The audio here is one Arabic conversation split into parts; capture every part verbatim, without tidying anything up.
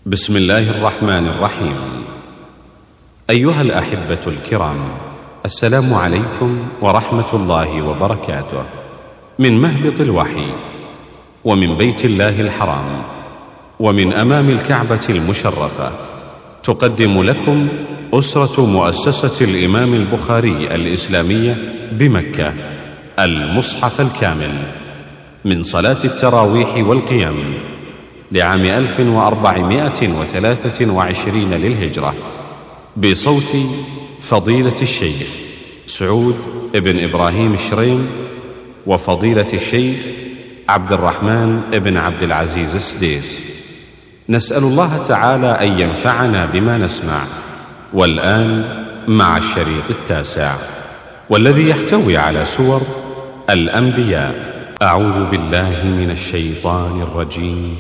بسم الله الرحمن الرحيم. أيها الأحبة الكرام، السلام عليكم ورحمة الله وبركاته. من مهبط الوحي ومن بيت الله الحرام ومن أمام الكعبة المشرفة، تقدم لكم أسرة مؤسسة الإمام البخاري الإسلامية بمكة المصحف الكامل من صلاة التراويح والقيام لعام ألف وأربعمائة وثلاثة وعشرين للهجرة، بصوت فضيلة الشيخ سعود بن إبراهيم الشريم وفضيلة الشيخ عبد الرحمن بن عبد العزيز السديس. نسأل الله تعالى أن ينفعنا بما نسمع. والآن مع الشريط التاسع، والذي يحتوي على سور الأنبياء. أعوذ بالله من الشيطان الرجيم.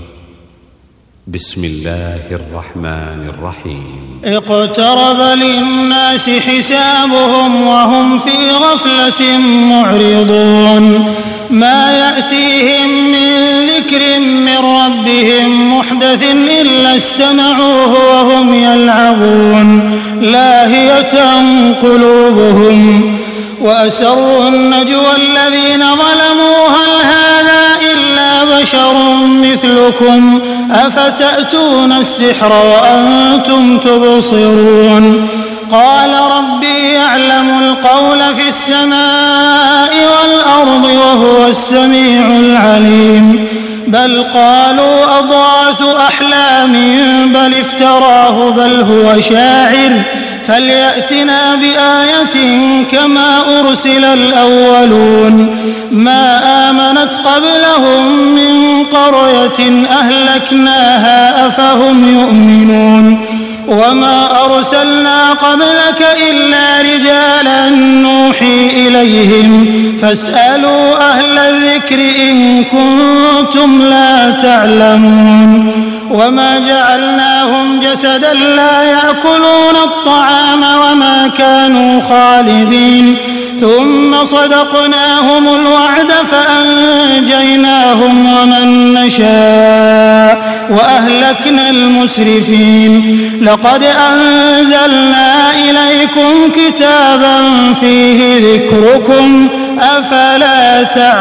بسم الله الرحمن الرحيم. اقترب للناس حسابهم وهم في غفلة معرضون. ما يأتيهم من ذكر من ربهم محدث إلا استمعوه وهم يلعبون لاهية قلوبهم وأسروا النجوى الذين ظلموا هل هذا إلا بشر مثلكم أفتأتون السحر وأنتم تبصرون. قال ربي يعلم القول في السماء والأرض وهو السميع العليم. بل قالوا أضغاث أحلام بل افتراه بل هو شاعر فليأتنا بآية كما أرسل الأولون. ما آمنت قبلهم من قرية أهلكناها أفهم يؤمنون. وما أرسلنا قبلك إلا رجالا نوحي إليهم فاسألوا أهل الذكر إن كنتم لا تعلمون. وما جعلناهم جسدا لا يأكلون الطعام وما كانوا خالدين ثم صدقناهم الوعد فأنجيناهم ومن نشاء وأهلكنا المسرفين. لقد أنزلنا إليكم كتابا فيه ذكركم أفلا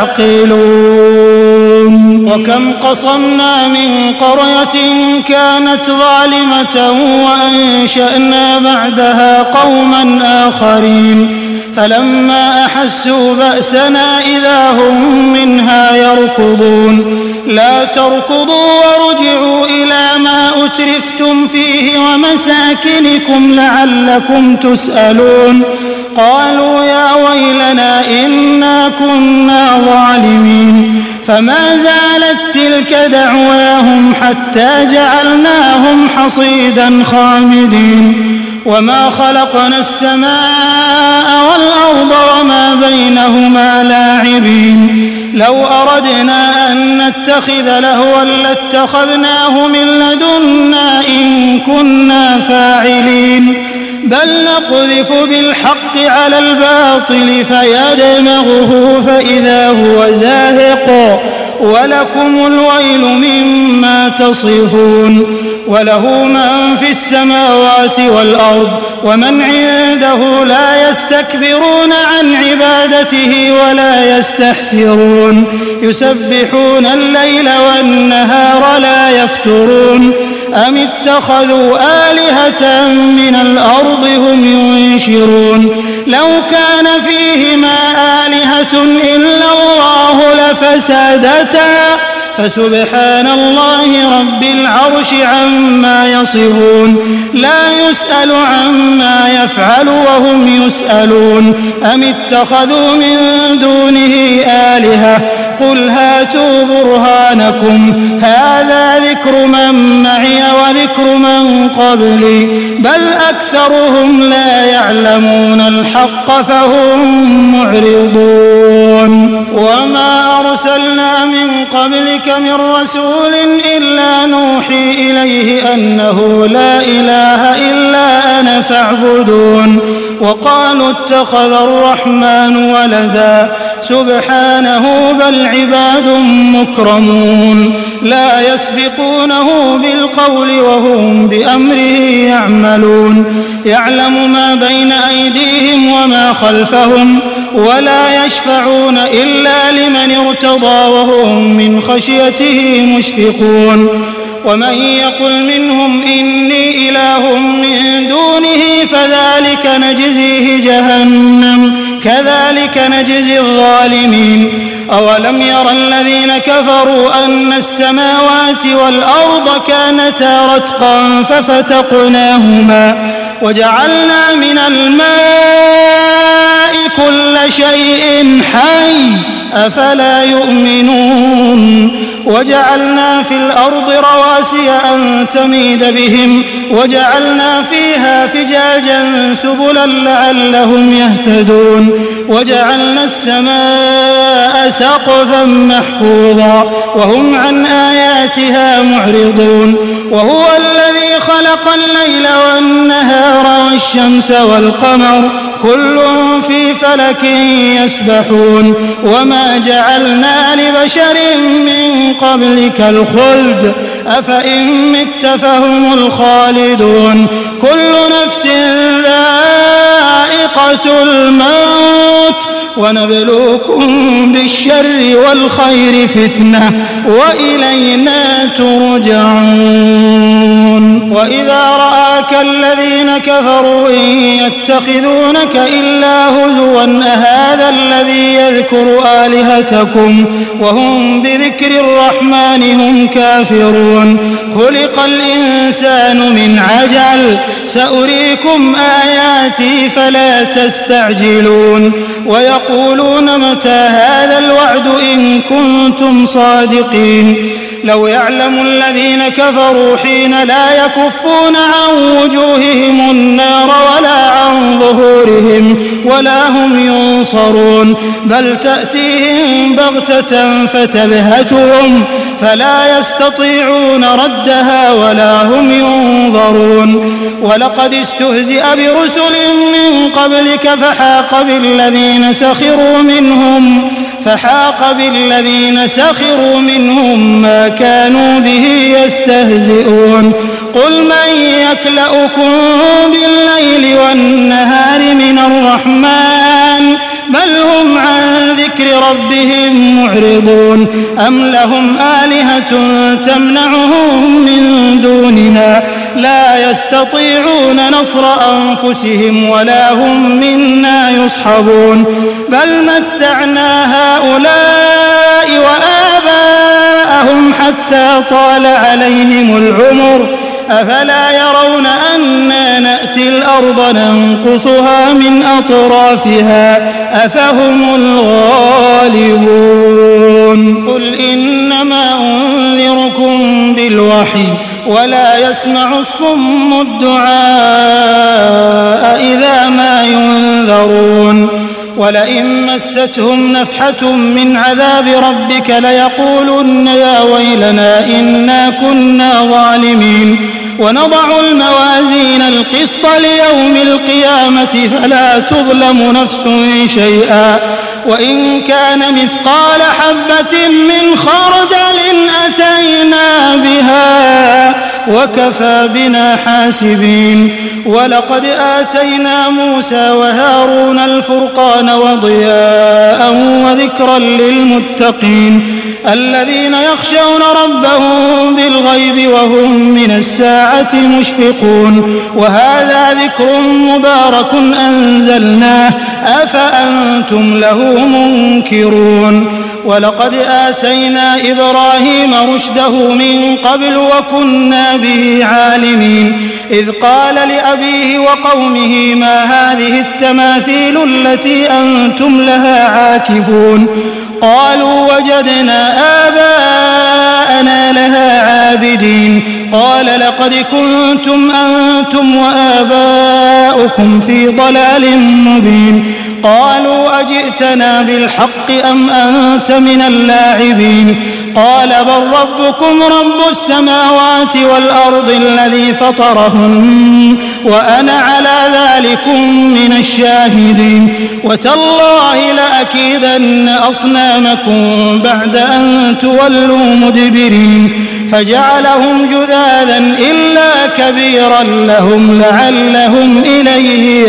تعقلون. وكم قصمنا من قرية كانت ظالمة وأنشأنا بعدها قوما آخرين فلما أحسوا بأسنا إذا هم منها يركضون. لا تركضوا وارجعوا إلى ما أترفتم فيه ومساكنكم لعلكم تسألون. قالوا يا ويلنا إنا كنا ظالمين. فما زالت تلك دعواهم حتى جعلناهم حصيدا خامدين. وما خلقنا السماء والأرض وما بينهما لاعبين. لو أردنا أن نتخذ لهوا لاتخذناه من لدنا إن كنا فاعلين. بل نقذف بالحق على الباطل فيدمغه فإذا هو زاهق ولكم الويل مما تصفون. وله من في السماوات والأرض ومن عنده لا يستكبرون عن عبادته ولا يستحسرون. يسبحون الليل والنهار لا يفترون. أم اتخذوا آلهة من الأرض هم ينشرون. لو كان فيهما آلهة إلا الله لفسدتا فسبحان الله رب العرش عما يصفون. لا يسأل عما يفعل وهم يسألون. أم اتخذوا من دونه آلهة قل هاتوا برهانكم هذا ذكر من معي وذكر من قبلي بل أكثرهم لا يعلمون الحق فهم معرضون. وما أرسلنا من قبلك من رسول إلا نوحي إليه أنه لا إله إلا أنا فاعبدون. وقالوا اتخذ الرحمن ولدا سبحانه بل عباد مكرمون لا يسبقونه بالقول وهم بأمره يعملون يعلم ما بين أيديهم وما خلفهم ولا يشفعون إلا لمن ارتضى وهم من خشيته مشفقون ومن يقل منهم إني إله من دونه فذلك نجزيه جهنم كذلك نجزي الظالمين أولم ير الذين كفروا أن السماوات والأرض كانتا رتقا ففتقناهما وجعلنا من الماء كل شيء حي أفلا يؤمنون وجعلنا في الأرض رواسي أن تميد بهم وجعلنا فيها فجاجا سبلا لعلهم يهتدون وجعلنا السماء سقفا محفوظا وهم عن آياتها معرضون وهو الذي خلق الليل والنهار والشمس والقمر كل في فلك يسبحون وما جعلنا لبشر من قبلك الخلد أفإن مت فهم الخالدون كل نفس ذائقة الموت ونبلوكم بالشر والخير فتنة وإلينا ترجعون وإذا رآك الذين كفروا إن يتخذونك إلا هزوا أهذا الذي يذكر آلهتكم وهم بذكر الرحمن هم كافرون خلق الإنسان من عجل سأريكم آياتي فلا تستعجلون ويقولون متى هذا الوعد إن كنتم صادقين لو يعلم الذين كفروا حين لا يكفون عن وجوههم النار ولا عن ظهورهم ولا هم ينصرون بل تأتيهم بغتة فتبهتهم فلا يستطيعون ردها ولا هم ينظرون ولقد استهزئ برسل من قبلك فحاق بالذين سخروا منهم فحاق بالذين سخروا منهم ما كانوا به يستهزئون قل من يكلؤكم بالليل والنهار من الرحمن بل هم عن ذكر ربهم معرضون أم لهم آلهة تمنعهم من دوننا لا يستطيعون نصر أنفسهم ولا هم منا يصحبون بل متعنا هؤلاء وآباءهم حتى طال عليهم العمر أفلا يرون أنا نأتي الأرض ننقصها من أطرافها أفهم الغالبون قل إنما أنذركم بالوحي ولا يسمع الصم الدعاء إذا ما ينذرون ولئن مستهم نفحة من عذاب ربك ليقولن يا ويلنا إنا كنا ظالمين ونضع الموازين القسط ليوم القيامة فلا تظلم نفس شيئا وإن كان مثقال حبة من خردل أتينا بها وكفى بنا حاسبين ولقد آتينا موسى وهارون الفرقان وضياء وذكرا للمتقين الذين يخشون ربهم بالغيب وهم من الساعة مشفقون وهذا ذكر مبارك أنزلناه أفأنتم له منكرون ولقد آتينا إبراهيم رشده من قبل وكنا به عالمين إذ قال لأبيه وقومه ما هذه التماثيل التي أنتم لها عاكفون قالوا وجدنا آباءنا لها عابدين قال لقد كنتم أنتم وآباؤكم في ضلال مبين قالوا أجئتنا بالحق أم أنت من اللاعبين قال بل ربكم رب السماوات والأرض الذي فطرهن وأنا على ذلكم من الشاهدين وتالله لأكيدن أصنامكم بعد أن تولوا مدبرين فجعلهم جذاذا إلا كبيرا لهم لعلهم إليه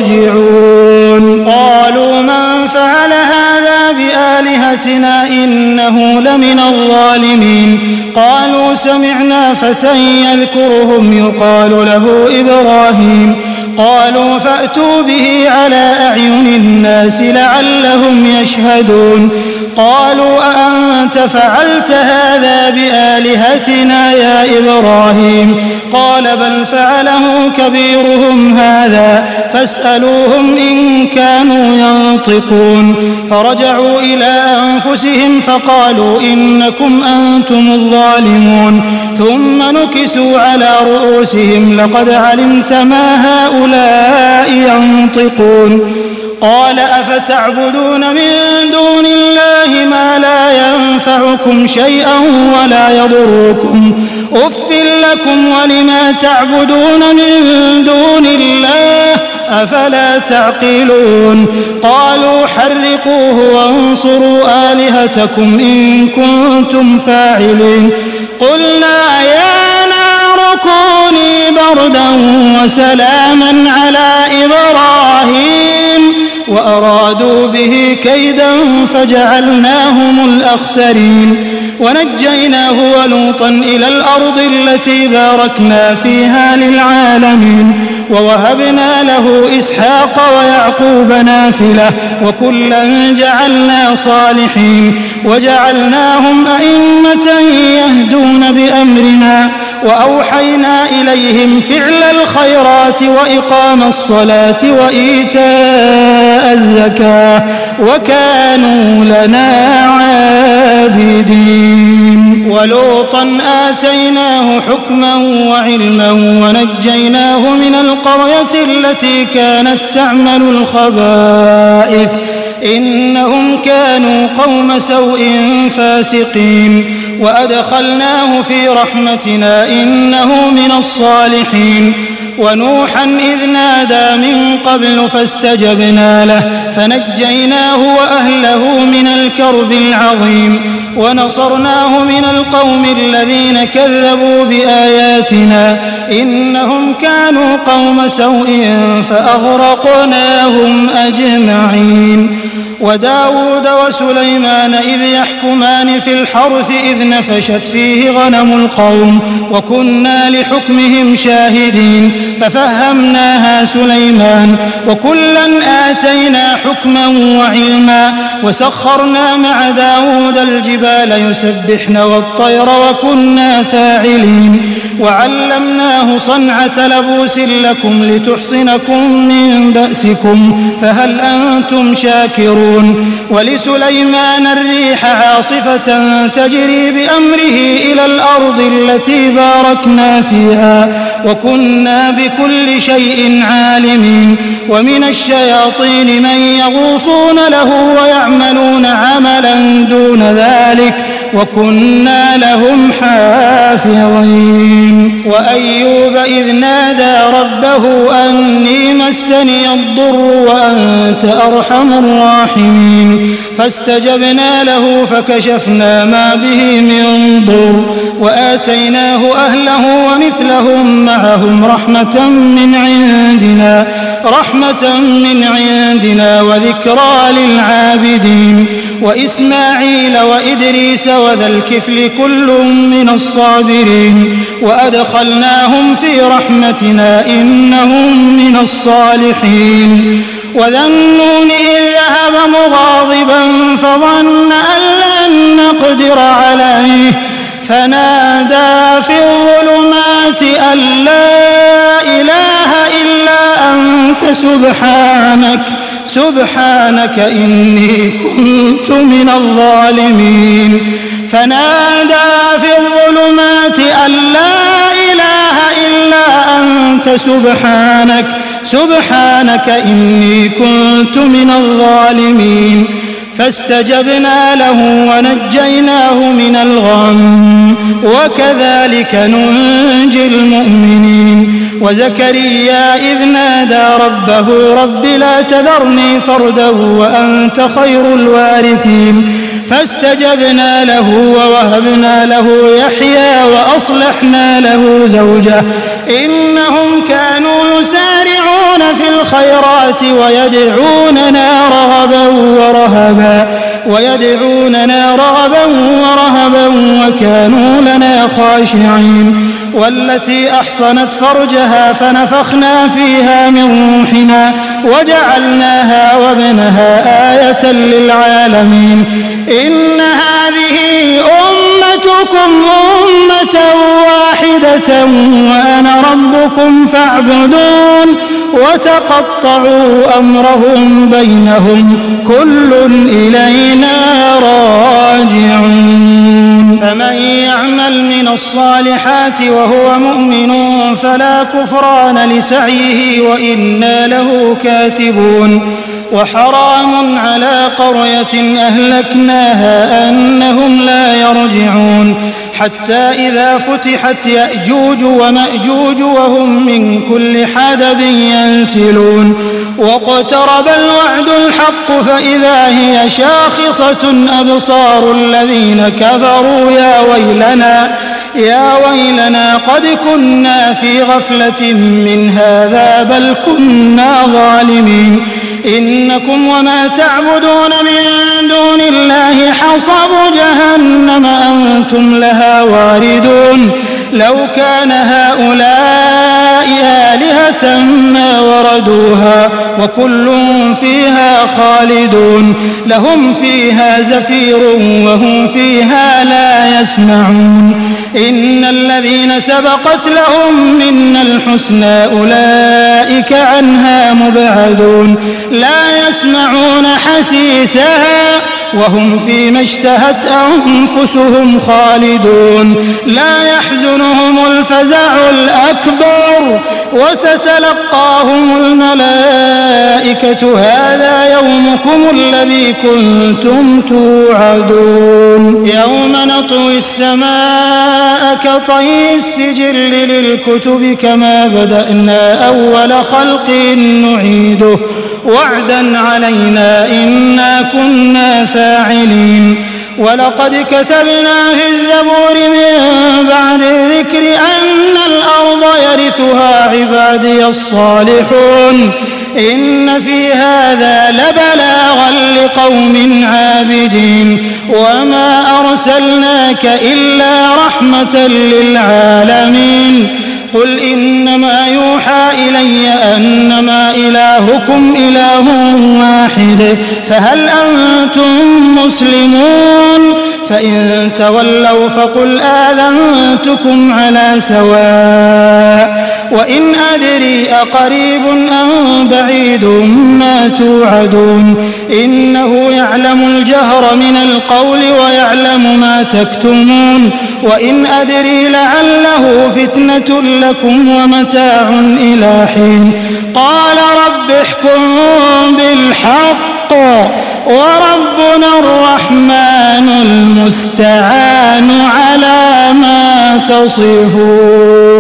يرجعون قالوا من فعل هذا بآلهتنا إنه لمن الظالمين قالوا سمعنا فتى يذكرهم يقال له إبراهيم قالوا فأتوا به على أعين الناس لعلهم يشهدون قالوا أأنت فعلت هذا بآلهتنا يا إبراهيم قال بل فعله كبيرهم هذا فاسألوهم إن كانوا ينطقون فرجعوا إلى أنفسهم فقالوا إنكم أنتم الظالمون ثم نكسوا على رؤوسهم لقد علمت ما هؤلاء ينطقون قال أفتعبدون من دون الله ما لا ينفعكم شيئا ولا يضركم أف لكم ولما تعبدون من دون الله أفلا تعقلون قالوا حرقوه وانصروا آلهتكم إن كنتم فاعلين قلنا يا نار كوني بردا وسلاما على إبراهيم وأرادوا به كيدا فجعلناهم الأخسرين ونجيناه ولوطا إلى الأرض التي باركنا فيها للعالمين ووهبنا له إسحاق ويعقوب نافلة وكلا جعلنا صالحين وجعلناهم أئمة يهدون بأمرنا وأوحينا إليهم فعل الخيرات وإقام الصلاة وإيتاء الزكاة وكانوا لنا عابدين ولوطا آتيناه حكما وعلما ونجيناه من القرية التي كانت تعمل الخبائث إنهم كانوا قوم سوء فاسقين وأدخلناه في رحمتنا إنه من الصالحين ونوحا إذ نادى من قبل فاستجبنا له فنجيناه وأهله من الكرب العظيم ونصرناه من القوم الذين كذبوا بآياتنا إنهم كانوا قوم سوء فأغرقناهم أجمعين وداود وسليمان إذ يحكمان في الحرث إذ نفشت فيه غنم القوم وكنا لحكمهم شاهدين ففهمناها سليمان وكلا آتينا حكما وعلما وسخرنا مع داود الجبال يسبحن والطير وكنا فاعلين وعلمناه صنعة لبوس لكم لتحصنكم من بأسكم فهل أنتم شاكرون ولسليمان الريح عاصفة تجري بأمره إلى الأرض التي باركنا فيها وكنا بكل شيء عالمين ومن الشياطين من يغوصون له ويعملون عملا دون ذلك وكنا لهم حافظين وأيوب إذ نادى ربه أني مسني الضر وأنت أرحم الراحمين فاستجبنا له فكشفنا ما به من ضر وآتيناه أهله ومثلهم معهم رحمة من عندنا رحمة من عندنا وذكرى للعابدين وإسماعيل وإدريس وذا الكفل كل من الصابرين وأدخلناهم في رحمتنا إنهم من الصالحين وذا النون إذ ذهب مغاضبا فظن أن لن نقدر عليه فنادى في الظلمات أن لا إله إلا أنت سبحانك سبحانك إني كنت من الظالمين فنادى في الظلمات أن لا إله إلا أنت سبحانك سبحانك إني كنت من الظالمين فاستجبنا له ونجيناه من الغم وكذلك ننجي المؤمنين. وزكريا إذ نادى ربه رب لا تذرني فردا وأنت خير الوارثين فاستجبنا له ووهبنا له يحيى وأصلحنا له زوجه إنهم كانوا يسارعون في الخيرات ويدعوننا رغبا ورهبا ويدعوننا رغبا ورهبا وكانوا لنا خاشعين. والتي أحصنت فرجها فنفخنا فيها من روحنا وجعلناها وابنها آية للعالمين. إن هذه أمتكم أمة واحدة وأنا ربكم فاعبدون وتقطعوا أمرهم بينهم كل إلينا راجعون. فمن يعمل من الصالحات وهو مؤمن فلا كفران لسعيه وإنا له كاتبون. وحرام على قرية أهلكناها أنهم لا يرجعون حتى إذا فتحت يأجوج ومأجوج وهم من كل حدب ينسلون. واقترب الوعد الحق فإذا هي شاخصة أبصار الذين كفروا يا ويلنا يا ويلنا قد كنا في غفلة من هذا بل كنا ظالمين. إنكم وما تعبدون من دون الله حصب جهنم أنتم لها واردون. لو كان هؤلاء آلهة ما وردوها وكل فيها خالدون لهم فيها زفير وهم فيها لا يسمعون. إن الذين سبقت لهم منا الحسنى أولئك عنها مبعدون لا يسمعون حسيسها وهم فيما اشتهت أنفسهم خالدون. لا يحزنهم الفزع الأكبر وتتلقاهم الملائكة هذا يومكم الذي كنتم توعدون. يوم نطوي السماء كطي السجل للكتب كما بدأنا أول خلق نعيده وعدا علينا إنا كنا فاعلين. ولقد كتبنا في الزبور من بعد الذكر أن الأرض يرثها عبادي الصالحون إن في هذا لبلاغا لقوم عابدين. وما أرسلناك إلا رحمة للعالمين. قل إنما يوحى إلي أنما إلهكم إله واحد فهل أنتم مسلمون؟ فإن تولوا فقل آذنتكم على سواء وإن أدري أقريب أم بعيد ما توعدون. إنه يعلم الجهر من القول ويعلم ما تكتمون. وإن أدري لعله فتنة لكم ومتاع إلى حين. قال رب احكم بالحق وربنا الرحمن المستعان على ما تصفون.